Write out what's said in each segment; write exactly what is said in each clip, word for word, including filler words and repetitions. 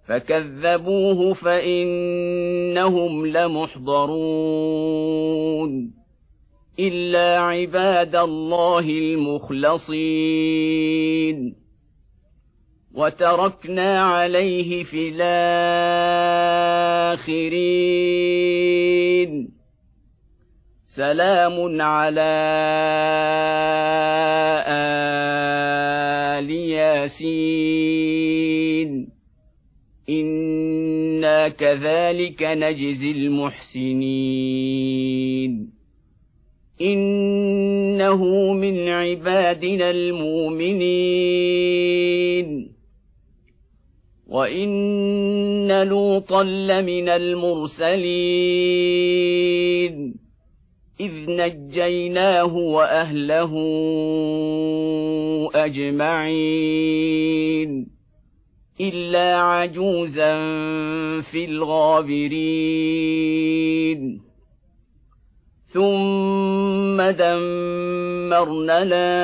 فكذبوه فإنهم لمحضرون إلا عباد الله المخلصين وتركنا عليه في الآخرين سلام على آل ياسين إنا كذلك نجزي المحسنين إنه من عبادنا المؤمنين وإن لوطا لمن المرسلين إذ نجيناه وأهله أجمعين إلا عجوزا في الغابرين ثم دمرنا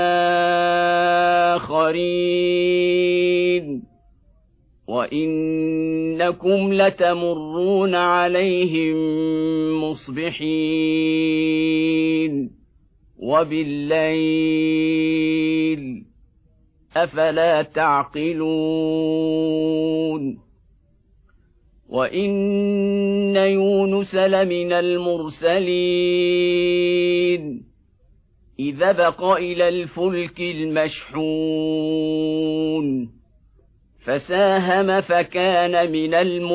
الآخرين وإنكم لتمرون عليهم مصبحين وبالليل أفلا تعقلون وإن يونس لمن المرسلين إذ أبق إلى الفلك المشحون فساهم فكان من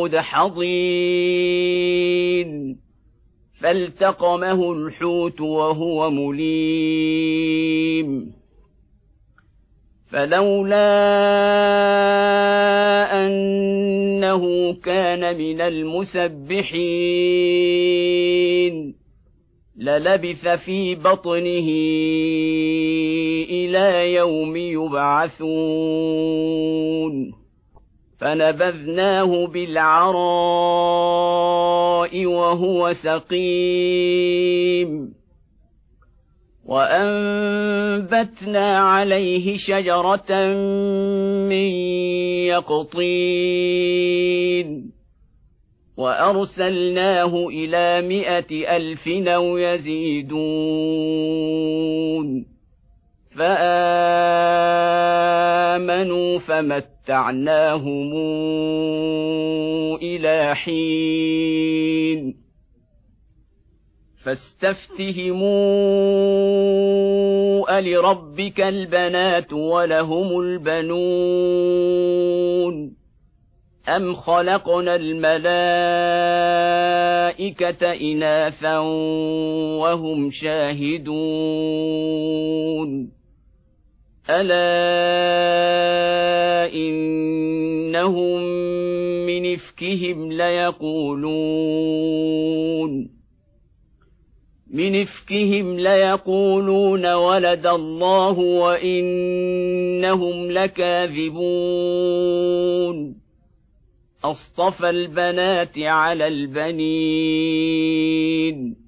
المدحضين فالتقمه الحوت وهو مليم فلولا أنه كان من المسبحين للبث في بطنه إلى يوم يبعثون فنبذناه بالعراء وهو سقيم وأنبتنا عليه شجرة من يقطين وأرسلناه إلى مائة ألف أو يزيدون فآمنوا فمتعناهم إلى حين فاستفتهموا ألربك البنات ولهم البنون أم خلقنا الملائكة إناثا وهم شاهدون ألا إنهم من إفكهم ليقولون من إفكهم ليقولون ولد الله وإنهم لكاذبون أصطفى البنات على البنين